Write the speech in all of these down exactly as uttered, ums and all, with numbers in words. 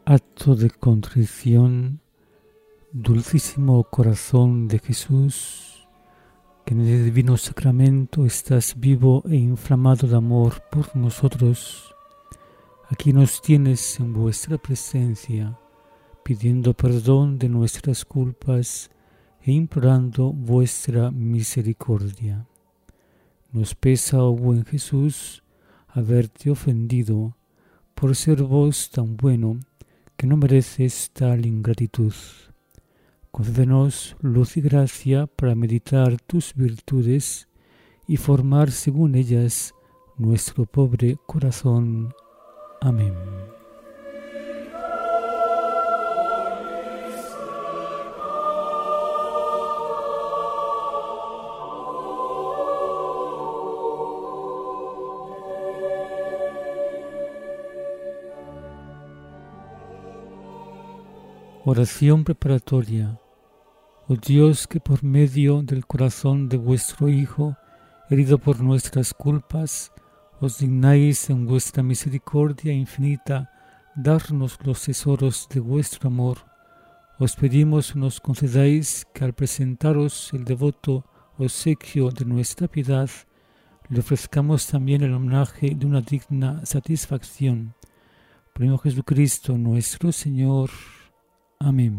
Acto de contrición, dulcísimo corazón de Jesús, que en el divino sacramento estás vivo e inflamado de amor por nosotros. Aquí nos tienes en vuestra presencia, pidiendo perdón de nuestras culpas e implorando vuestra misericordia. Nos pesa, oh buen Jesús, haberte ofendido por ser vos tan bueno que no mereces tal ingratitud. Concédenos luz y gracia para meditar tus virtudes y formar según ellas nuestro pobre corazón. Amén. Oración preparatoria. Oh Dios, que por medio del corazón de vuestro Hijo, herido por nuestras culpas, os dignáis en vuestra misericordia infinita darnos los tesoros de vuestro amor, os pedimos nos concedáis que al presentaros el devoto obsequio de nuestra piedad, le ofrezcamos también el homenaje de una digna satisfacción. Por Jesucristo nuestro Señor. Amén.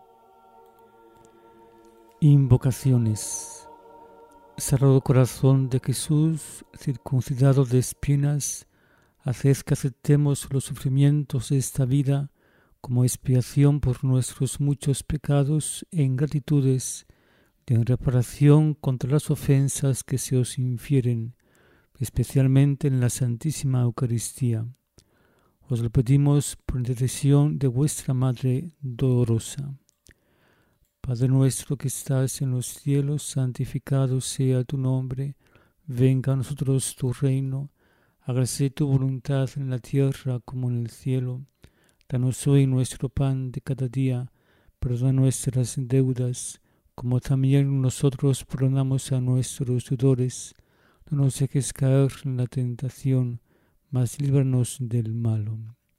Invocaciones. Sagrado Corazón de Jesús, circuncidado de espinas, haced que aceptemos los sufrimientos de esta vida como expiación por nuestros muchos pecados e ingratitudes, de en reparación contra las ofensas que se os infieren, especialmente en la Santísima Eucaristía. Os lo pedimos por intercesión de vuestra Madre dolorosa. Padre nuestro que estás en los cielos, santificado sea tu nombre. Venga a nosotros tu reino. Hágase tu voluntad en la tierra como en el cielo. Danos hoy nuestro pan de cada día. Perdona nuestras deudas, como también nosotros perdonamos a nuestros deudores. No nos dejes caer en la tentación, mas líbranos del malo.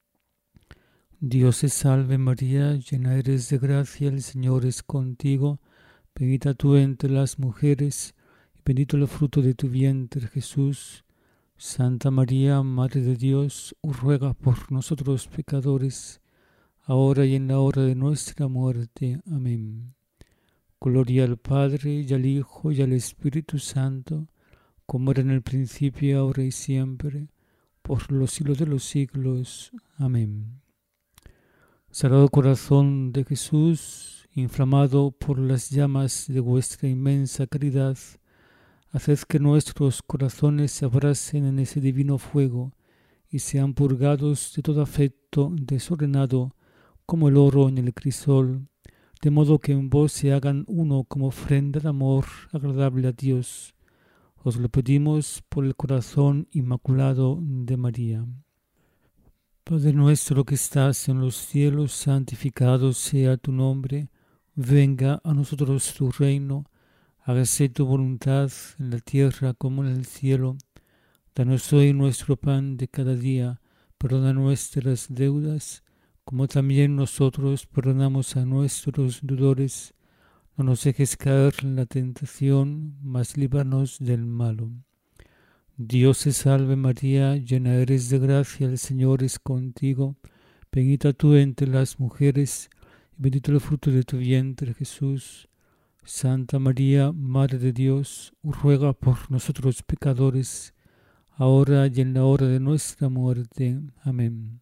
Dios te salve María, llena eres de gracia, el Señor es contigo, bendita tú entre las mujeres, y bendito el fruto de tu vientre Jesús. Santa María, Madre de Dios, ruega por nosotros pecadores, ahora y en la hora de nuestra muerte. Amén. Gloria al Padre, y al Hijo, y al Espíritu Santo, como era en el principio, ahora y siempre, por los siglos de los siglos. Amén. Sagrado Corazón de Jesús, inflamado por las llamas de vuestra inmensa caridad, haced que nuestros corazones se abracen en ese divino fuego y sean purgados de todo afecto desordenado como el oro en el crisol, de modo que en vos se hagan uno como ofrenda de amor agradable a Dios. Os lo pedimos por el corazón inmaculado de María. Padre nuestro que estás en los cielos, santificado sea tu nombre. Venga a nosotros tu reino. Hágase tu voluntad en la tierra como en el cielo. Danos hoy nuestro pan de cada día. Perdona nuestras deudas, como también nosotros perdonamos a nuestros deudores. No nos dejes caer en la tentación, mas líbranos del malo. Dios te salve María, llena eres de gracia, el Señor es contigo. Bendita tú entre las mujeres, y bendito el fruto de tu vientre Jesús. Santa María, Madre de Dios, ruega por nosotros pecadores, ahora y en la hora de nuestra muerte. Amén.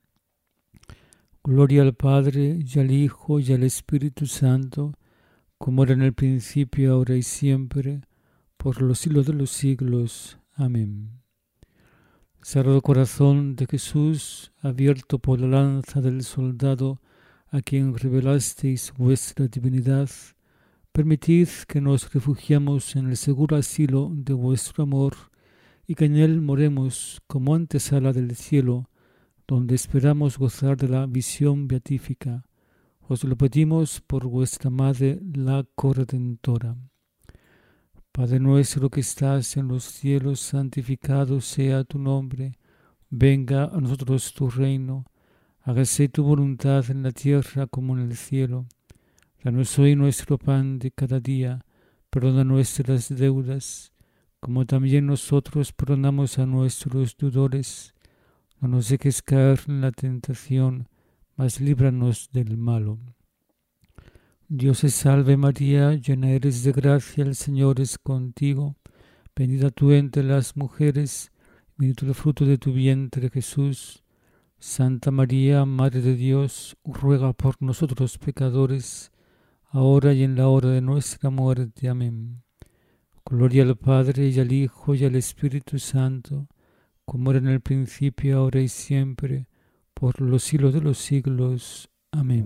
Gloria al Padre, y al Hijo, y al Espíritu Santo, como era en el principio, ahora y siempre, por los siglos de los siglos. Amén. Sagrado Corazón de Jesús, abierto por la lanza del soldado a quien revelasteis vuestra divinidad, permitid que nos refugiemos en el seguro asilo de vuestro amor y que en él moremos como antesala del cielo, donde esperamos gozar de la visión beatífica. Os lo pedimos por vuestra Madre, la Corredentora. Padre nuestro que estás en los cielos, santificado sea tu nombre. Venga a nosotros tu reino. Hágase tu voluntad en la tierra como en el cielo. Danos hoy nuestro pan de cada día. Perdona nuestras deudas, como también nosotros perdonamos a nuestros deudores. No nos dejes caer en la tentación, mas líbranos del malo. Dios te salve María, llena eres de gracia, el Señor es contigo. Bendita tú entre las mujeres, bendito el fruto de tu vientre Jesús. Santa María, Madre de Dios, ruega por nosotros pecadores, ahora y en la hora de nuestra muerte. Amén. Gloria al Padre, y al Hijo, y al Espíritu Santo, como era en el principio, ahora y siempre, por los siglos de los siglos. Amén.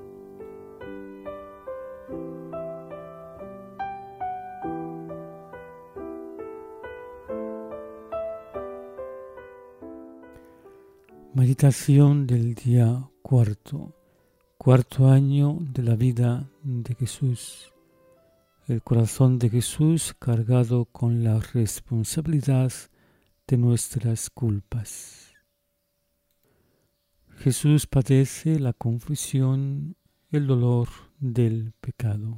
Meditación del día cuarto, cuarto año de la vida de Jesús. El corazón de Jesús cargado con la responsabilidad de nuestras culpas. Jesús padece la confusión, el dolor del pecado.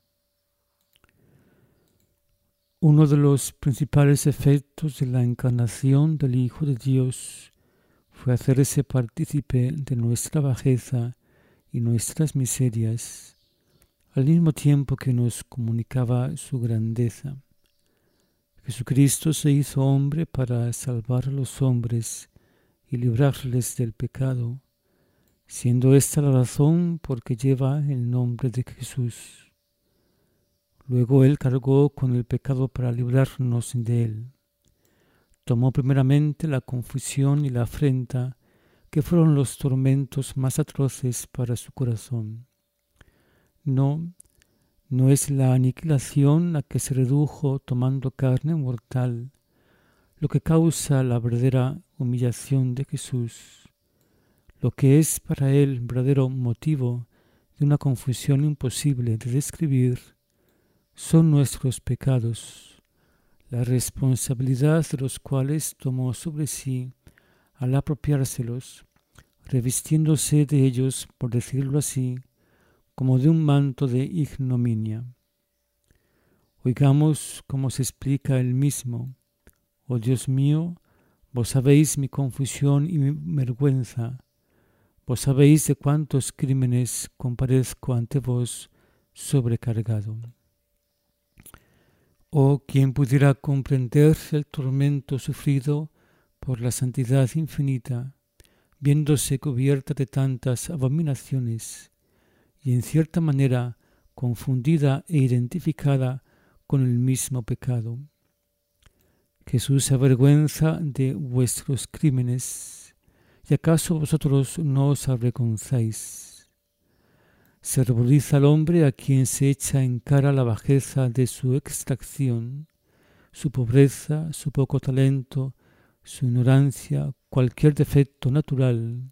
Uno de los principales efectos de la encarnación del Hijo de Dios fue hacerse partícipe de nuestra bajeza y nuestras miserias, al mismo tiempo que nos comunicaba su grandeza. Jesucristo se hizo hombre para salvar a los hombres y librarles del pecado, siendo esta la razón por que lleva el nombre de Jesús. Luego Él cargó con el pecado para librarnos de él. Tomó primeramente la confusión y la afrenta, que fueron los tormentos más atroces para su corazón. No, no es la aniquilación a que se redujo tomando carne mortal lo que causa la verdadera humillación de Jesús. Lo que es para él verdadero motivo de una confusión imposible de describir son nuestros pecados, la responsabilidad de los cuales tomó sobre sí al apropiárselos, revistiéndose de ellos, por decirlo así, como de un manto de ignominia. Oigamos cómo se explica él mismo: oh Dios mío, vos sabéis mi confusión y mi vergüenza, vos sabéis de cuántos crímenes comparezco ante vos sobrecargado. Oh, ¿quién pudiera comprender el tormento sufrido por la santidad infinita, viéndose cubierta de tantas abominaciones y en cierta manera confundida e identificada con el mismo pecado? Jesús se avergüenza de vuestros crímenes, ¿y acaso vosotros no os avergonzáis? Se ruboriza al hombre a quien se echa en cara la bajeza de su extracción, su pobreza, su poco talento, su ignorancia, cualquier defecto natural.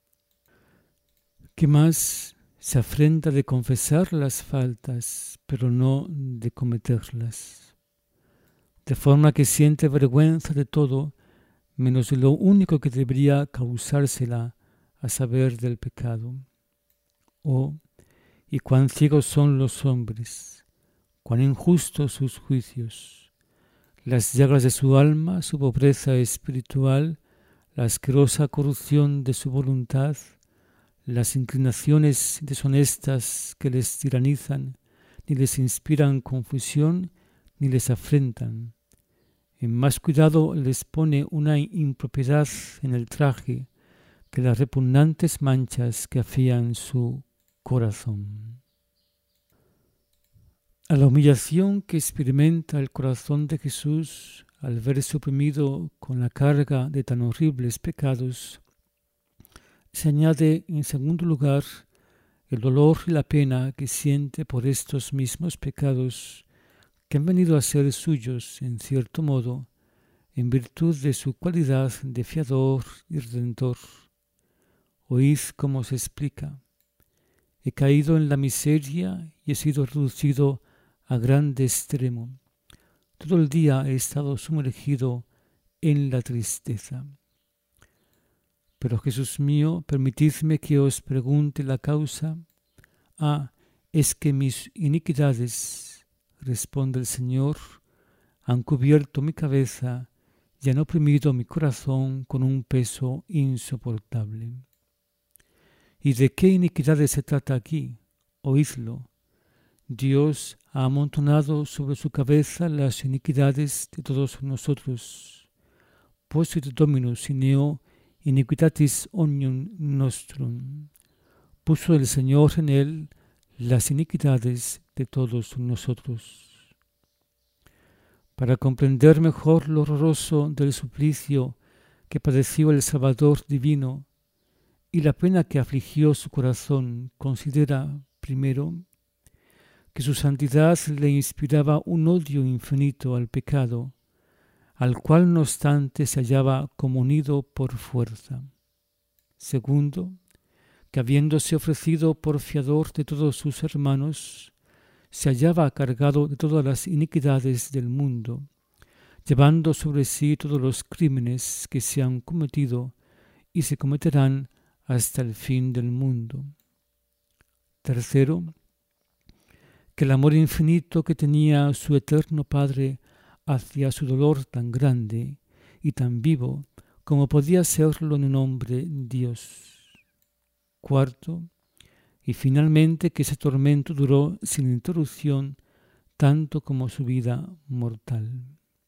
¿Qué más? Se afrenta de confesar las faltas, pero no de cometerlas, de forma que siente vergüenza de todo, menos de lo único que debería causársela, a saber, del pecado. Oh, y cuán ciegos son los hombres, cuán injustos sus juicios. Las llagas de su alma, su pobreza espiritual, la asquerosa corrupción de su voluntad, las inclinaciones deshonestas que les tiranizan, ni les inspiran confusión, ni les afrentan. En más cuidado les pone una impropiedad en el traje que las repugnantes manchas que afían su corazón. A la humillación que experimenta el corazón de Jesús al verse oprimido con la carga de tan horribles pecados, se añade en segundo lugar el dolor y la pena que siente por estos mismos pecados que han venido a ser suyos en cierto modo en virtud de su cualidad de fiador y redentor. Oíd cómo se explica: he caído en la miseria y he sido reducido a grande extremo. Todo el día he estado sumergido en la tristeza. Pero Jesús mío, permitidme que os pregunte la causa. Ah, es que mis iniquidades, responde el Señor, han cubierto mi cabeza y han oprimido mi corazón con un peso insoportable. ¿Y de qué iniquidades se trata aquí? Oídlo. Dios ha amontonado sobre su cabeza las iniquidades de todos nosotros. Posit Dominus in eo iniquitatis omnium nostrum. Puso el Señor en él las iniquidades de todos nosotros. Para comprender mejor lo horroroso del suplicio que padeció el Salvador divino y la pena que afligió su corazón, considera, primero, que su santidad le inspiraba un odio infinito al pecado, al cual no obstante se hallaba como unido por fuerza. Segundo, que habiéndose ofrecido por fiador de todos sus hermanos, se hallaba cargado de todas las iniquidades del mundo, llevando sobre sí todos los crímenes que se han cometido y se cometerán hasta el fin del mundo. Tercero, que el amor infinito que tenía su eterno Padre hacia su dolor tan grande y tan vivo como podía serlo en un hombre Dios. Cuarto, y finalmente que ese tormento duró sin interrupción tanto como su vida mortal.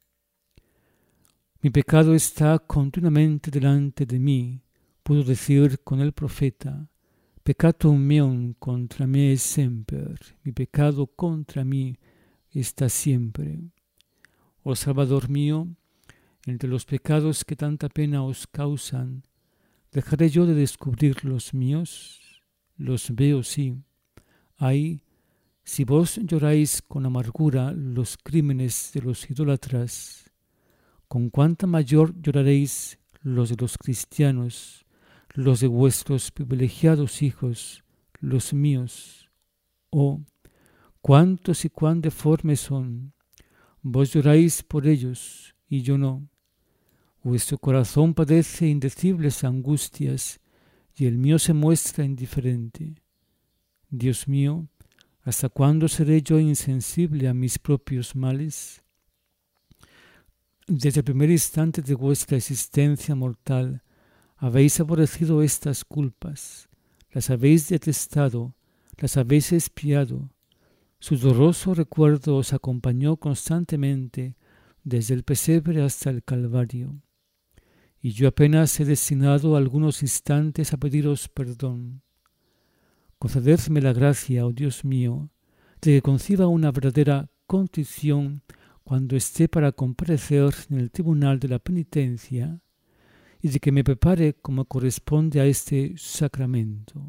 Mi pecado está continuamente delante de mí, pudo decir con el profeta, peccatum meum contra me semper, mi pecado contra mí está siempre. Oh Salvador mío, entre los pecados que tanta pena os causan, ¿dejaré yo de descubrir los míos? Los veo, sí. Ay, si vos lloráis con amargura los crímenes de los idólatras, con cuánta mayor lloraréis los de los cristianos, los de vuestros privilegiados hijos, los míos. Oh, cuántos y cuán deformes son. Vos lloráis por ellos, y yo no. Vuestro corazón padece indecibles angustias, y el mío se muestra indiferente. Dios mío, ¿hasta cuándo seré yo insensible a mis propios males? Desde el primer instante de vuestra existencia mortal, habéis aborrecido estas culpas, las habéis detestado, las habéis expiado. Su doloroso recuerdo os acompañó constantemente desde el pesebre hasta el Calvario. Y yo apenas he destinado algunos instantes a pediros perdón. Concededme la gracia, oh Dios mío, de que conciba una verdadera contrición cuando esté para comparecer en el tribunal de la penitencia y de que me prepare como corresponde a este sacramento.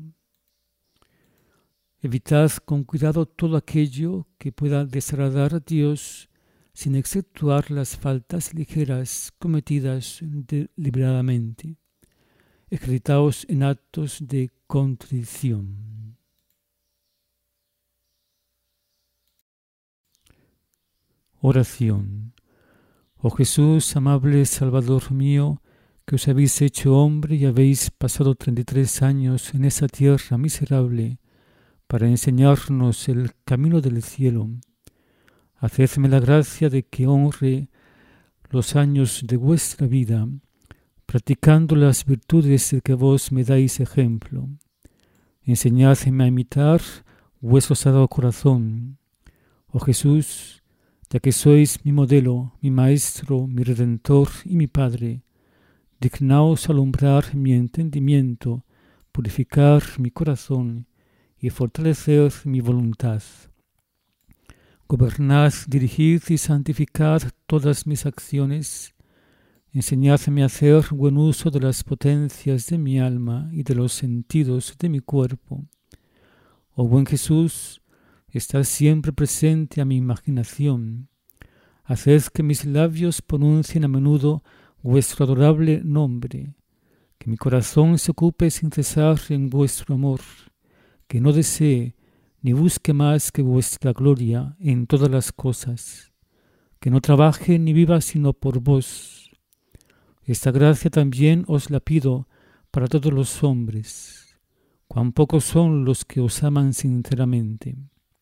Evitad con cuidado todo aquello que pueda desagradar a Dios sin exceptuar las faltas ligeras cometidas deliberadamente. Ejercitaos en actos de contrición. Oración. Oh Jesús, amable Salvador mío, que os habéis hecho hombre y habéis pasado treinta y tres años en esa tierra miserable para enseñarnos el camino del cielo. Hacedme la gracia de que honre los años de vuestra vida, practicando las virtudes de que vos me dais ejemplo. Enseñadme a imitar vuestro sagrado corazón. Oh Jesús, ya que sois mi modelo, mi maestro, mi redentor y mi Padre, dignaos alumbrar mi entendimiento, purificar mi corazón y fortalecer mi voluntad. Gobernad, dirigid y santificad todas mis acciones. Enseñadme a hacer buen uso de las potencias de mi alma y de los sentidos de mi cuerpo. Oh buen Jesús, estad siempre presente a mi imaginación. Haced que mis labios pronuncien a menudo vuestro adorable nombre, que mi corazón se ocupe sin cesar en vuestro amor, que no desee ni busque más que vuestra gloria en todas las cosas, que no trabaje ni viva sino por vos. Esta gracia también os la pido para todos los hombres. Cuán pocos son los que os aman sinceramente.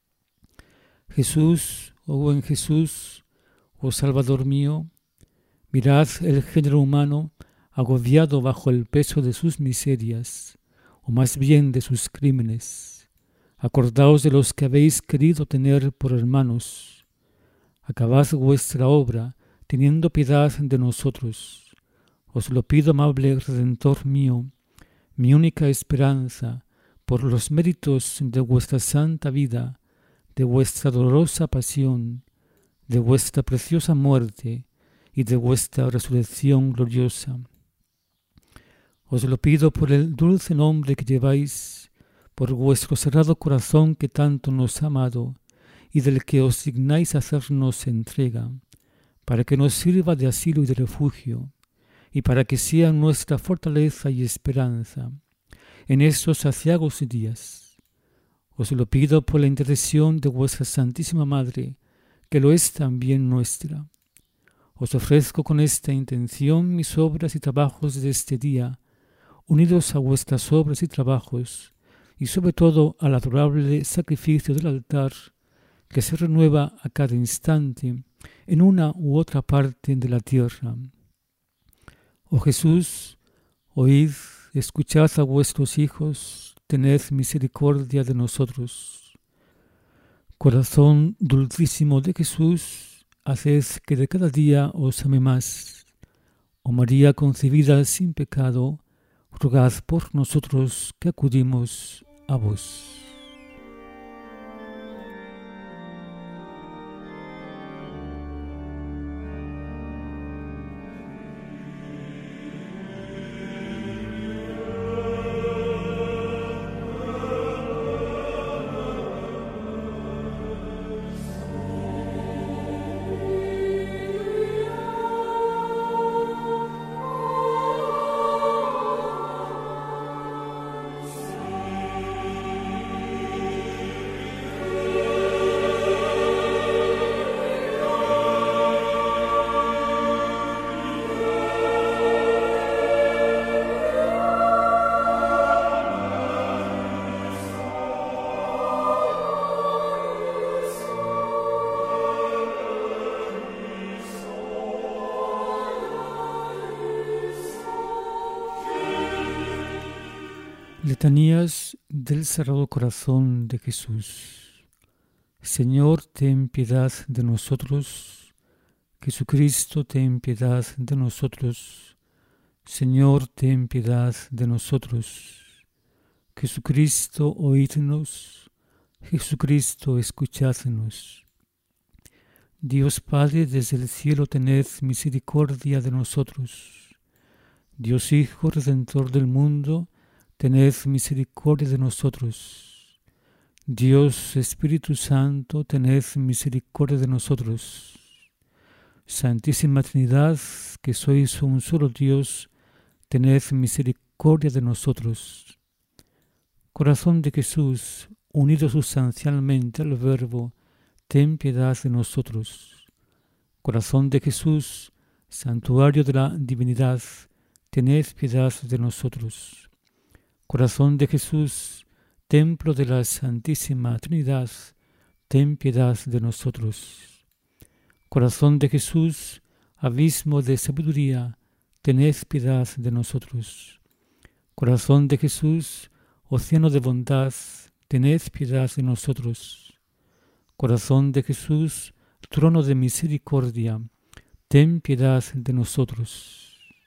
Jesús, oh buen Jesús, oh Salvador mío, mirad el género humano agobiado bajo el peso de sus miserias, o más bien de sus crímenes. Acordaos de los que habéis querido tener por hermanos. Acabad vuestra obra, teniendo piedad de nosotros. Os lo pido, amable Redentor mío, mi única esperanza, por los méritos de vuestra santa vida, de vuestra dolorosa pasión, de vuestra preciosa muerte y de vuestra resurrección gloriosa. Os lo pido por el dulce nombre que lleváis, por vuestro cerrado corazón que tanto nos ha amado y del que os dignáis hacernos entrega, para que nos sirva de asilo y de refugio, y para que sea nuestra fortaleza y esperanza en estos aciagos días. Os lo pido por la intercesión de vuestra Santísima Madre, que lo es también nuestra. Os ofrezco con esta intención mis obras y trabajos de este día, unidos a vuestras obras y trabajos, y sobre todo al adorable sacrificio del altar, que se renueva a cada instante en una u otra parte de la tierra. Oh Jesús, oíd, escuchad a vuestros hijos, tened misericordia de nosotros. Corazón dulcísimo de Jesús, haced que de cada día os ame más. Oh María concebida sin pecado, rogad por nosotros que acudimos a vos. Letanías del Sagrado Corazón de Jesús. Señor, ten piedad de nosotros. Jesucristo, ten piedad de nosotros. Señor, ten piedad de nosotros. Jesucristo, oídnos. Jesucristo, escuchadnos. Dios Padre, desde el cielo tened misericordia de nosotros. Dios Hijo, Redentor del mundo, tened misericordia de nosotros. Dios Espíritu Santo, tened misericordia de nosotros. Santísima Trinidad, que sois un solo Dios, tened misericordia de nosotros. Corazón de Jesús, unido sustancialmente al Verbo, ten piedad de nosotros. Corazón de Jesús, santuario de la divinidad, tened piedad de nosotros. Corazón de Jesús, templo de la Santísima Trinidad, ten piedad de nosotros. Corazón de Jesús, abismo de sabiduría, tened piedad de nosotros. Corazón de Jesús, océano de bondad, tened piedad de nosotros. Corazón de Jesús, trono de misericordia, ten piedad de nosotros.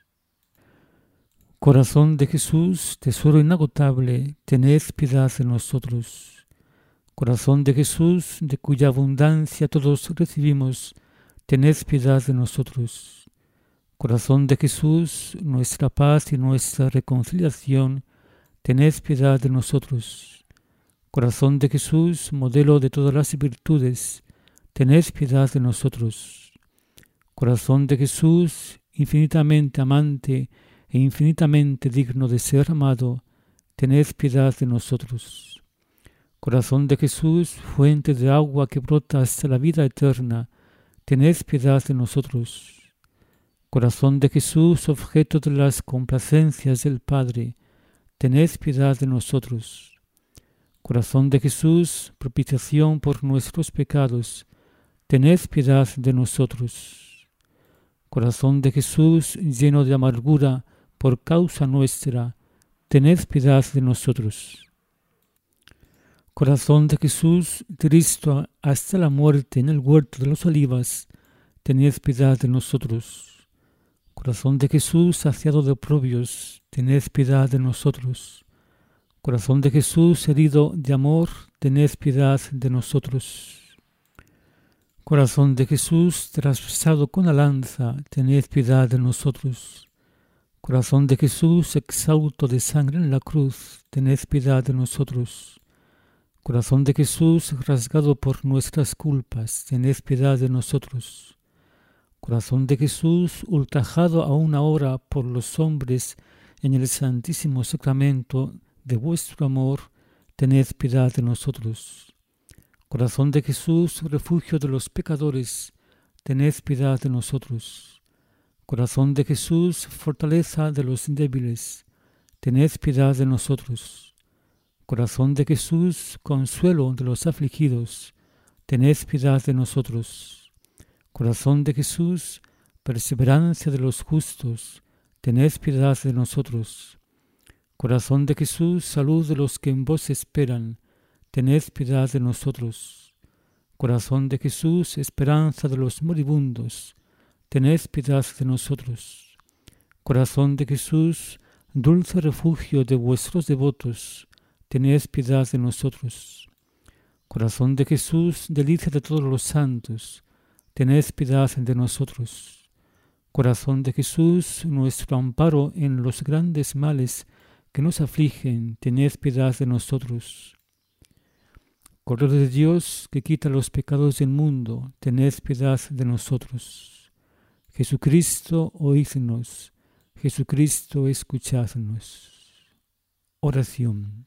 Corazón de Jesús, tesoro inagotable, tened piedad de nosotros. Corazón de Jesús, de cuya abundancia todos recibimos, tened piedad de nosotros. Corazón de Jesús, nuestra paz y nuestra reconciliación, tened piedad de nosotros. Corazón de Jesús, modelo de todas las virtudes, tened piedad de nosotros. Corazón de Jesús, infinitamente amante e infinitamente digno de ser amado, tened piedad de nosotros. Corazón de Jesús, fuente de agua que brota hasta la vida eterna, tened piedad de nosotros. Corazón de Jesús, objeto de las complacencias del Padre, tened piedad de nosotros. Corazón de Jesús, propiciación por nuestros pecados, tened piedad de nosotros. Corazón de Jesús, lleno de amargura por causa nuestra, tened piedad de nosotros. Corazón de Jesús, triste hasta la muerte en el huerto de los olivas, tened piedad de nosotros. Corazón de Jesús, saciado de oprobios, tened piedad de nosotros. Corazón de Jesús, herido de amor, tened piedad de nosotros. Corazón de Jesús, traspasado con la lanza, tened piedad de nosotros. Corazón de Jesús, exhausto de sangre en la cruz, tened piedad de nosotros. Corazón de Jesús, rasgado por nuestras culpas, tened piedad de nosotros. Corazón de Jesús, ultrajado aún ahora por los hombres en el santísimo sacramento de vuestro amor, tened piedad de nosotros. Corazón de Jesús, refugio de los pecadores, tened piedad de nosotros. Corazón de Jesús, fortaleza de los débiles, tened piedad de nosotros. Corazón de Jesús, consuelo de los afligidos, tened piedad de nosotros. Corazón de Jesús, perseverancia de los justos, tened piedad de nosotros. Corazón de Jesús, salud de los que en vos esperan, tened piedad de nosotros. Corazón de Jesús, esperanza de los moribundos, tened piedad de nosotros. Corazón de Jesús, dulce refugio de vuestros devotos, tened piedad de nosotros. Corazón de Jesús, delicia de todos los santos, tened piedad de nosotros. Corazón de Jesús, nuestro amparo en los grandes males que nos afligen, tened piedad de nosotros. Cordero de Dios, que quita los pecados del mundo, tened piedad de nosotros. Jesucristo, oídnos. Jesucristo, escuchadnos. Oración.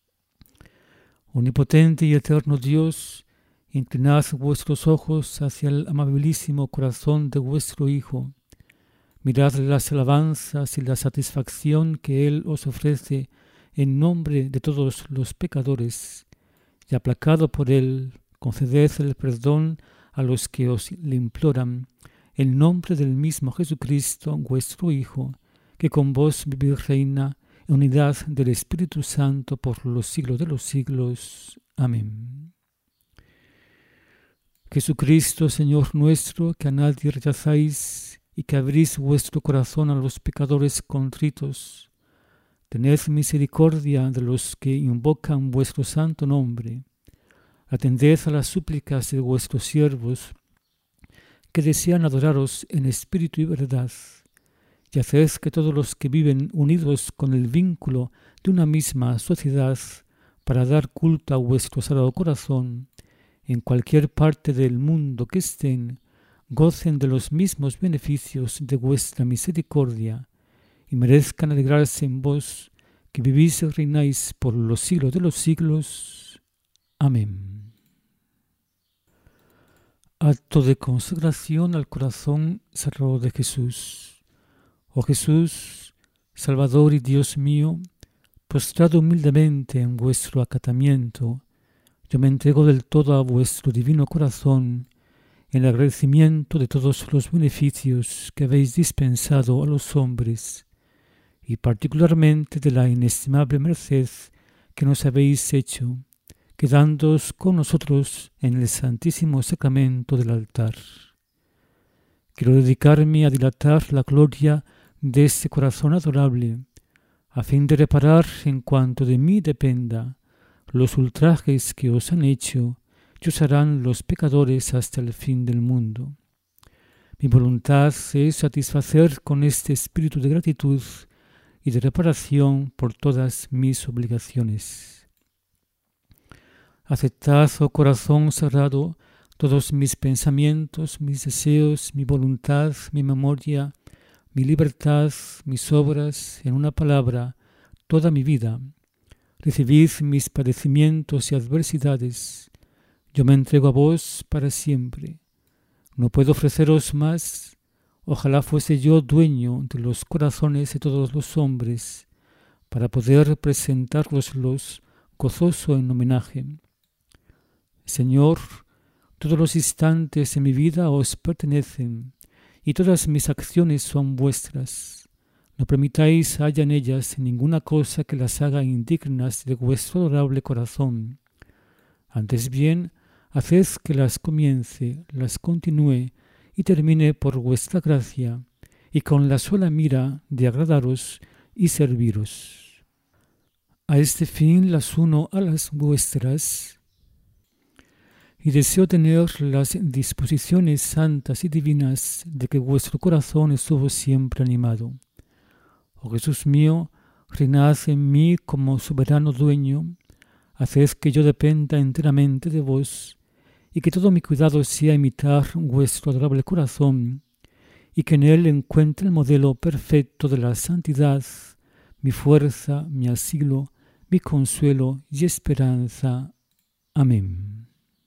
Omnipotente y eterno Dios, inclinad vuestros ojos hacia el amabilísimo corazón de vuestro Hijo. Mirad las alabanzas y la satisfacción que Él os ofrece en nombre de todos los pecadores, y aplacado por Él, conceded el perdón a los que os le imploran, en nombre del mismo Jesucristo, vuestro Hijo, que con vos vive y reina, en unidad del Espíritu Santo por los siglos de los siglos. Amén. Jesucristo, Señor nuestro, que a nadie rechazáis y que abrís vuestro corazón a los pecadores contritos, tened misericordia de los que invocan vuestro santo nombre. Atended a las súplicas de vuestros siervos, que desean adoraros en espíritu y verdad, y haced que todos los que viven unidos con el vínculo de una misma sociedad para dar culto a vuestro sagrado corazón, en cualquier parte del mundo que estén, gocen de los mismos beneficios de vuestra misericordia y merezcan alegrarse en vos, que vivís y reináis por los siglos de los siglos. Amén. Acto de consagración al corazón sagrado de Jesús. Oh Jesús, Salvador y Dios mío, postrado humildemente en vuestro acatamiento, yo me entrego del todo a vuestro divino corazón, en agradecimiento de todos los beneficios que habéis dispensado a los hombres, y particularmente de la inestimable merced que nos habéis hecho, quedándoos con nosotros en el santísimo sacramento del altar. Quiero dedicarme a dilatar la gloria de este corazón adorable, a fin de reparar en cuanto de mí dependa los ultrajes que os han hecho y os harán los pecadores hasta el fin del mundo. Mi voluntad es satisfacer con este espíritu de gratitud y de reparación por todas mis obligaciones. Aceptad, oh corazón sagrado, todos mis pensamientos, mis deseos, mi voluntad, mi memoria, mi libertad, mis obras, en una palabra, toda mi vida. Recibid mis padecimientos y adversidades. Yo me entrego a vos para siempre. No puedo ofreceros más. Ojalá fuese yo dueño de los corazones de todos los hombres, para poder presentároslos gozoso en homenaje. Señor, todos los instantes de mi vida os pertenecen, y todas mis acciones son vuestras. No permitáis haya en ellas ninguna cosa que las haga indignas de vuestro adorable corazón. Antes bien, haced que las comience, las continúe y termine por vuestra gracia, y con la sola mira de agradaros y serviros. A este fin las uno a las vuestras, y deseo tener las disposiciones santas y divinas de que vuestro corazón estuvo siempre animado. Oh Jesús mío, reinad en mí como soberano dueño, haced que yo dependa enteramente de vos, y que todo mi cuidado sea imitar vuestro adorable corazón, y que en él encuentre el modelo perfecto de la santidad, mi fuerza, mi asilo, mi consuelo y esperanza. Amén.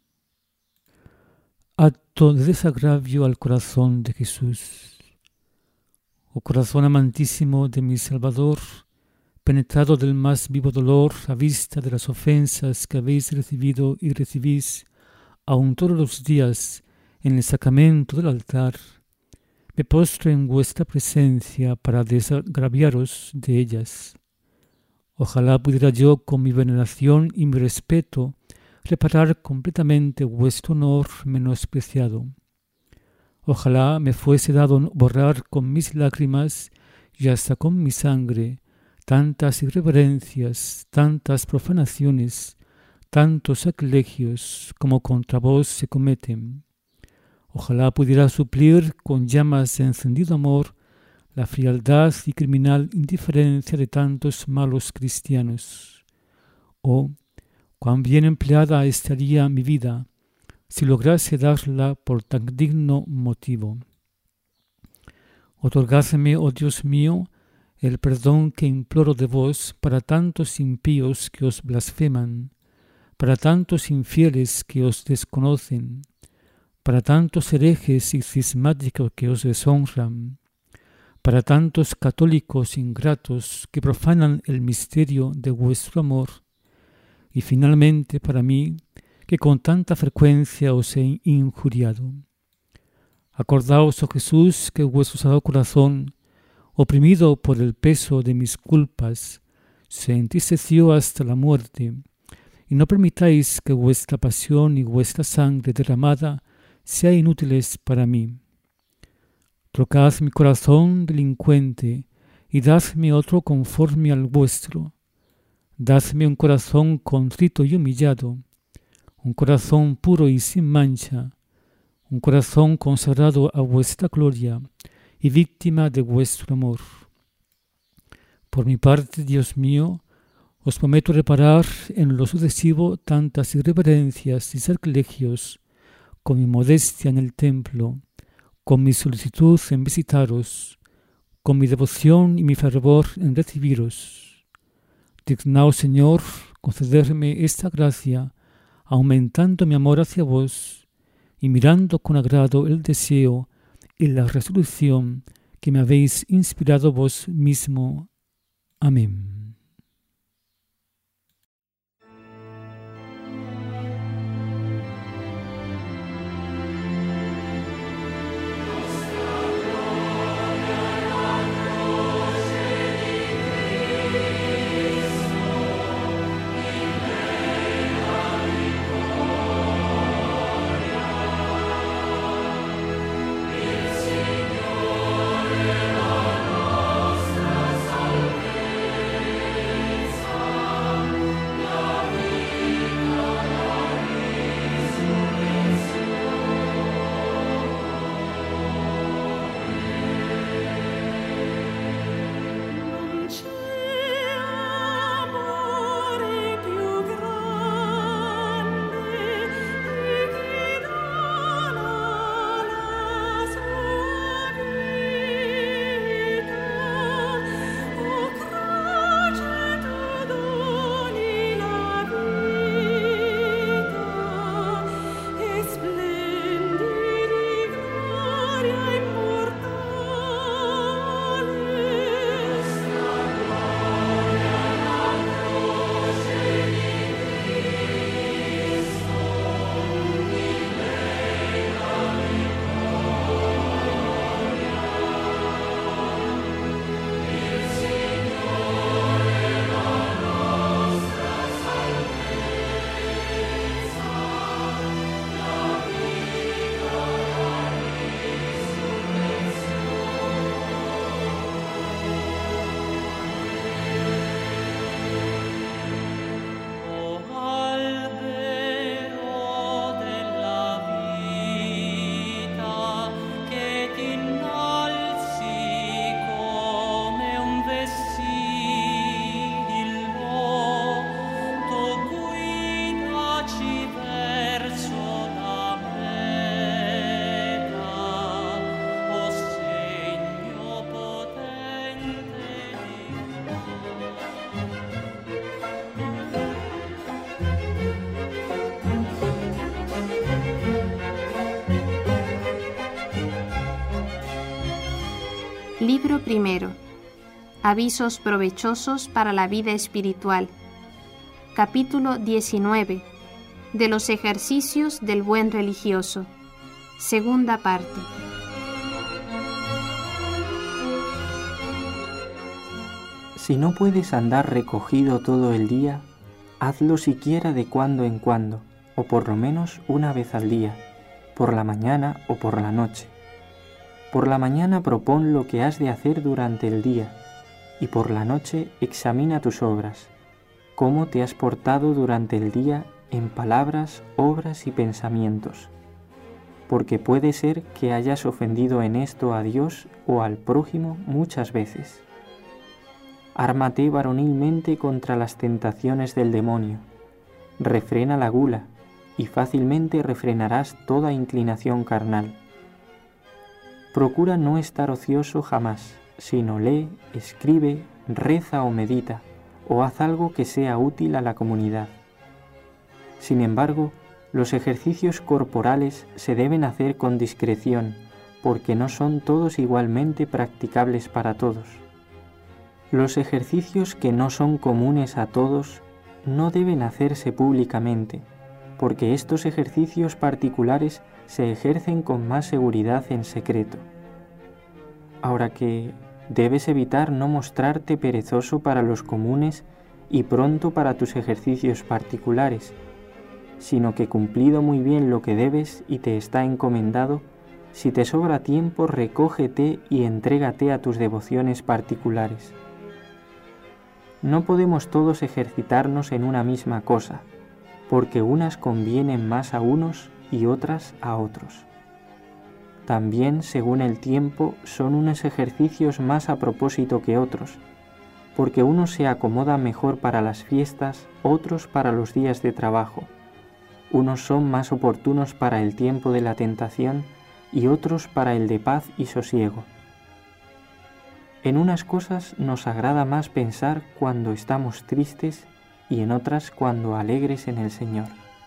Acto de desagravio al corazón de Jesús. Oh corazón amantísimo de mi Salvador, penetrado del más vivo dolor a vista de las ofensas que habéis recibido y recibís aun todos los días en el sacramento del altar, me postro en vuestra presencia para desagraviaros de ellas. Ojalá pudiera yo con mi veneración y mi respeto reparar completamente vuestro honor menospreciado. Ojalá me fuese dado borrar con mis lágrimas y hasta con mi sangre tantas irreverencias, tantas profanaciones, tantos sacrilegios como contra vos se cometen. Ojalá pudiera suplir con llamas de encendido amor la frialdad y criminal indiferencia de tantos malos cristianos. Oh, cuán bien empleada estaría mi vida si lograse darla por tan digno motivo. Otorgadme, oh Dios mío, el perdón que imploro de vos para tantos impíos que os blasfeman, para tantos infieles que os desconocen, para tantos herejes y cismáticos que os deshonran, para tantos católicos ingratos que profanan el misterio de vuestro amor, y finalmente para mí, que con tanta frecuencia os he injuriado. Acordaos, oh Jesús, que vuestro sagrado corazón, oprimido por el peso de mis culpas, se entristeció hasta la muerte, y no permitáis que vuestra pasión y vuestra sangre derramada sean inútiles para mí. Trocad mi corazón delincuente y dadme otro conforme al vuestro. Dadme un corazón contrito y humillado, un corazón puro y sin mancha, un corazón consagrado a vuestra gloria y víctima de vuestro amor. Por mi parte, Dios mío, os prometo reparar en lo sucesivo tantas irreverencias y sacrilegios con mi modestia en el templo, con mi solicitud en visitaros, con mi devoción y mi fervor en recibiros. Dignaos, Señor, concederme esta gracia, aumentando mi amor hacia vos y mirando con agrado el deseo y la resolución que me habéis inspirado vos mismo. Amén. Libro primero. Avisos provechosos para la vida espiritual. Capítulo diecinueve. De los ejercicios del buen religioso. Segunda parte. Si no puedes andar recogido todo el día, hazlo siquiera de cuando en cuando, o por lo menos una vez al día, por la mañana o por la noche. Por la mañana propón lo que has de hacer durante el día, y por la noche examina tus obras, cómo te has portado durante el día en palabras, obras y pensamientos, porque puede ser que hayas ofendido en esto a Dios o al prójimo muchas veces. Ármate varonilmente contra las tentaciones del demonio, refrena la gula, y fácilmente refrenarás toda inclinación carnal. Procura no estar ocioso jamás, sino lee, escribe, reza o medita, o haz algo que sea útil a la comunidad. Sin embargo, los ejercicios corporales se deben hacer con discreción, porque no son todos igualmente practicables para todos. Los ejercicios que no son comunes a todos no deben hacerse públicamente, porque estos ejercicios particulares se ejercen con más seguridad en secreto. Ahora que debes evitar no mostrarte perezoso para los comunes y pronto para tus ejercicios particulares, sino que cumplido muy bien lo que debes y te está encomendado, si te sobra tiempo recógete y entrégate a tus devociones particulares. No podemos todos ejercitarnos en una misma cosa, porque unas convienen más a unos y otras a otros. También, según el tiempo, son unos ejercicios más a propósito que otros, porque unos se acomodan mejor para las fiestas, otros para los días de trabajo. Unos son más oportunos para el tiempo de la tentación y otros para el de paz y sosiego. En unas cosas nos agrada más pensar cuando estamos tristes y en otras cuando alegres en el Señor.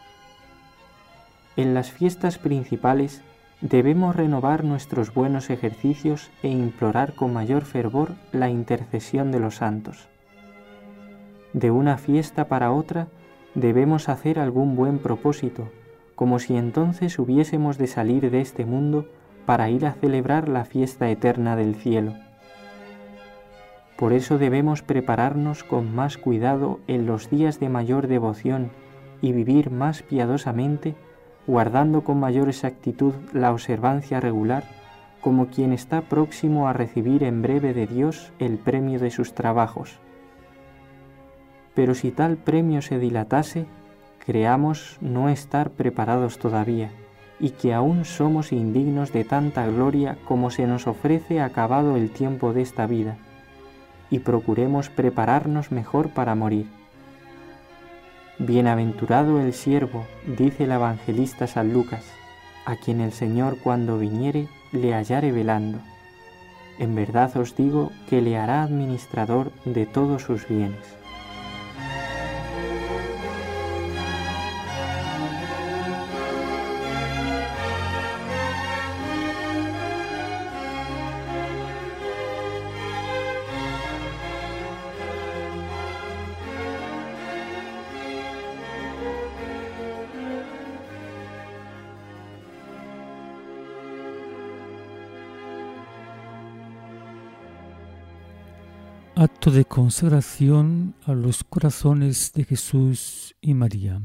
En las fiestas principales debemos renovar nuestros buenos ejercicios e implorar con mayor fervor la intercesión de los santos. De una fiesta para otra debemos hacer algún buen propósito, como si entonces hubiésemos de salir de este mundo para ir a celebrar la fiesta eterna del cielo. Por eso debemos prepararnos con más cuidado en los días de mayor devoción y vivir más piadosamente, guardando con mayor exactitud la observancia regular, como quien está próximo a recibir en breve de Dios el premio de sus trabajos. Pero si tal premio se dilatase, creamos no estar preparados todavía, y que aún somos indignos de tanta gloria como se nos ofrece acabado el tiempo de esta vida, y procuremos prepararnos mejor para morir. Bienaventurado el siervo, dice el evangelista San Lucas, a quien el Señor cuando viniere le hallare velando. En verdad os digo que le hará administrador de todos sus bienes. Acto de consagración a los corazones de Jesús y María.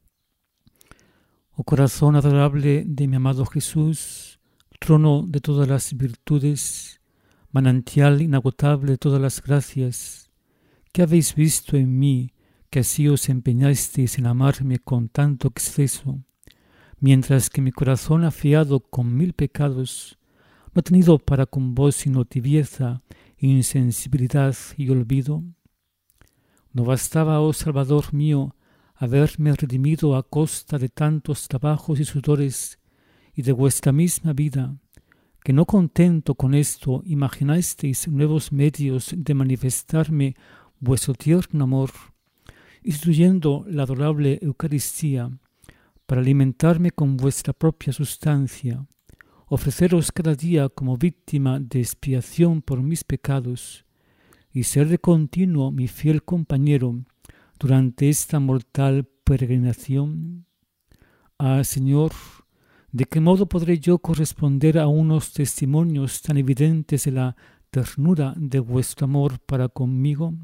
Oh corazón adorable de mi amado Jesús, trono de todas las virtudes, manantial inagotable de todas las gracias, ¿qué habéis visto en mí que así os empeñasteis en amarme con tanto exceso, mientras que mi corazón afiado con mil pecados no ha tenido para con vos sino tibieza, insensibilidad y olvido? ¿No bastaba, oh Salvador mío, haberme redimido a costa de tantos trabajos y sudores y de vuestra misma vida, que no contento con esto imaginasteis nuevos medios de manifestarme vuestro tierno amor, instituyendo la adorable Eucaristía para alimentarme con vuestra propia sustancia, ofreceros cada día como víctima de expiación por mis pecados y ser de continuo mi fiel compañero durante esta mortal peregrinación? Ah, Señor, ¿de qué modo podré yo corresponder a unos testimonios tan evidentes de la ternura de vuestro amor para conmigo?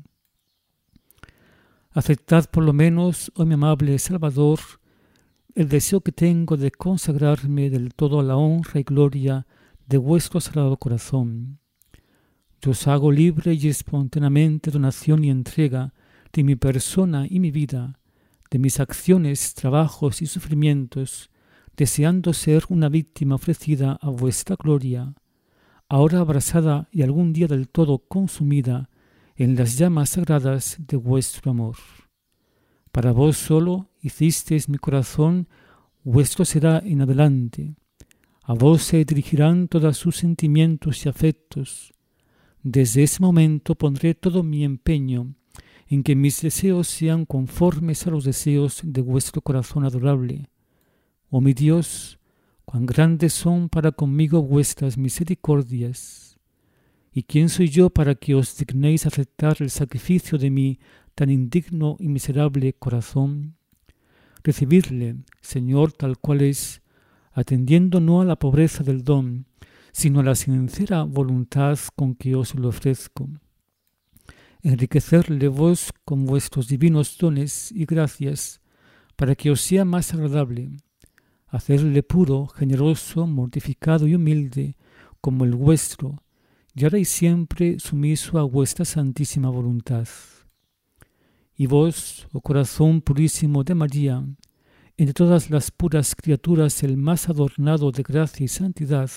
Aceptad por lo menos, oh mi amable Salvador, el deseo que tengo de consagrarme del todo a la honra y gloria de vuestro Sagrado Corazón. Yo os hago libre y espontáneamente donación y entrega de mi persona y mi vida, de mis acciones, trabajos y sufrimientos, deseando ser una víctima ofrecida a vuestra gloria, ahora abrasada y algún día del todo consumida en las llamas sagradas de vuestro amor. Para vos solo hicisteis mi corazón, vuestro será en adelante. A vos se dirigirán todos sus sentimientos y afectos. Desde ese momento pondré todo mi empeño en que mis deseos sean conformes a los deseos de vuestro corazón adorable. Oh mi Dios, cuán grandes son para conmigo vuestras misericordias. ¿Y quién soy yo para que os dignéis aceptar el sacrificio de mi tan indigno y miserable corazón? Recibidle, Señor, tal cual es, atendiendo no a la pobreza del don, sino a la sincera voluntad con que os lo ofrezco. Enriquecerle vos con vuestros divinos dones y gracias, para que os sea más agradable. Hacerle puro, generoso, mortificado y humilde, como el vuestro, y ahora y siempre sumiso a vuestra santísima voluntad. Y vos, oh corazón purísimo de María, entre todas las puras criaturas el más adornado de gracia y santidad,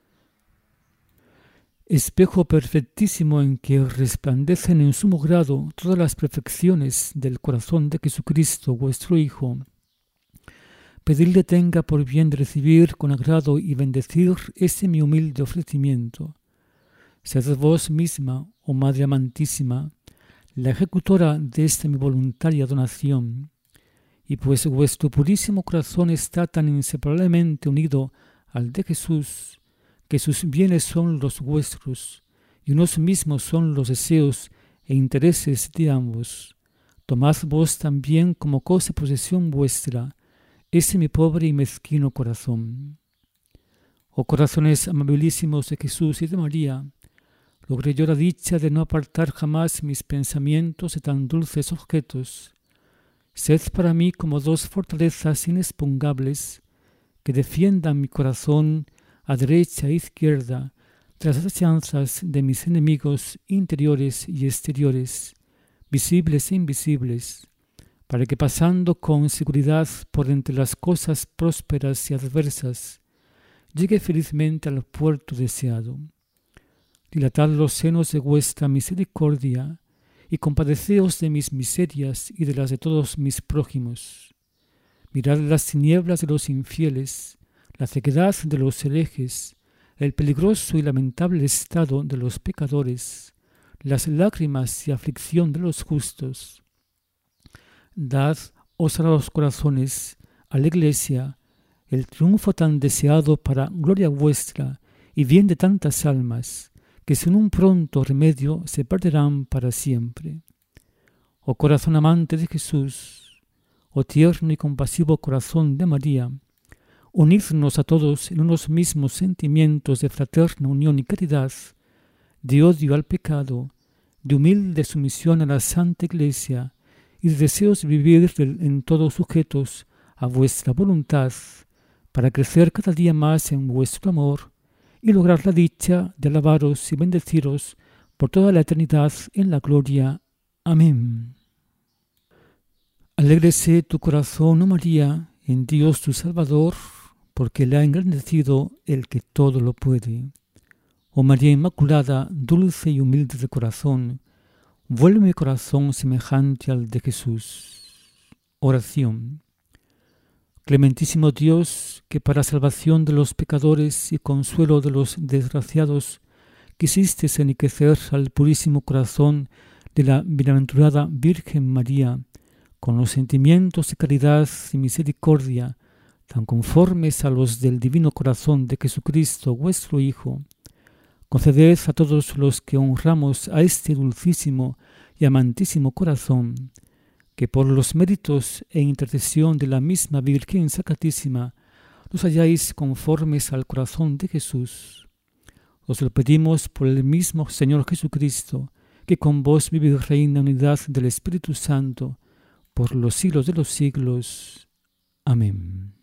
espejo perfectísimo en que resplandecen en sumo grado todas las perfecciones del corazón de Jesucristo, vuestro Hijo, pedidle tenga por bien de recibir con agrado y bendecir ese mi humilde ofrecimiento. Sed vos misma, oh Madre amantísima, la ejecutora de esta mi voluntaria donación, y pues vuestro purísimo corazón está tan inseparablemente unido al de Jesús, que sus bienes son los vuestros, y unos mismos son los deseos e intereses de ambos, tomad vos también como cosa y posesión vuestra ese mi pobre y mezquino corazón. Oh corazones amabilísimos de Jesús y de María, logré yo la dicha de no apartar jamás mis pensamientos de tan dulces objetos. Sed para mí como dos fortalezas inexpugnables que defiendan mi corazón a derecha e izquierda tras las acechanzas de mis enemigos interiores y exteriores, visibles e invisibles, para que pasando con seguridad por entre las cosas prósperas y adversas, llegue felizmente al puerto deseado. Dilatad los senos de vuestra misericordia y compadeceos de mis miserias y de las de todos mis prójimos. Mirad las tinieblas de los infieles, la ceguedad de los herejes, el peligroso y lamentable estado de los pecadores, las lágrimas y aflicción de los justos. Dad, oh sagrados corazones, a la Iglesia el triunfo tan deseado para gloria vuestra y bien de tantas almas, que sin un pronto remedio se perderán para siempre. Oh corazón amante de Jesús, oh tierno y compasivo corazón de María, unidnos a todos en unos mismos sentimientos de fraterna unión y caridad, de odio al pecado, de humilde sumisión a la Santa Iglesia y de deseos de vivir en todos sujetos a vuestra voluntad, para crecer cada día más en vuestro amor y lograr la dicha de alabaros y bendeciros por toda la eternidad en la gloria. Amén. Alégrese tu corazón, oh María, en Dios tu Salvador, porque le ha engrandecido el que todo lo puede. Oh María Inmaculada, dulce y humilde de corazón, vuelve mi corazón semejante al de Jesús. Oración. Clementísimo Dios, que para salvación de los pecadores y consuelo de los desgraciados quisiste enriquecer al purísimo corazón de la bienaventurada Virgen María con los sentimientos de caridad y misericordia, tan conformes a los del divino corazón de Jesucristo, vuestro Hijo, conceded a todos los que honramos a este dulcísimo y amantísimo corazón, que por los méritos e intercesión de la misma Virgen Sacratísima nos halláis conformes al corazón de Jesús. Os lo pedimos por el mismo Señor Jesucristo, que con vos vive y reina en unidad del Espíritu Santo, por los siglos de los siglos. Amén.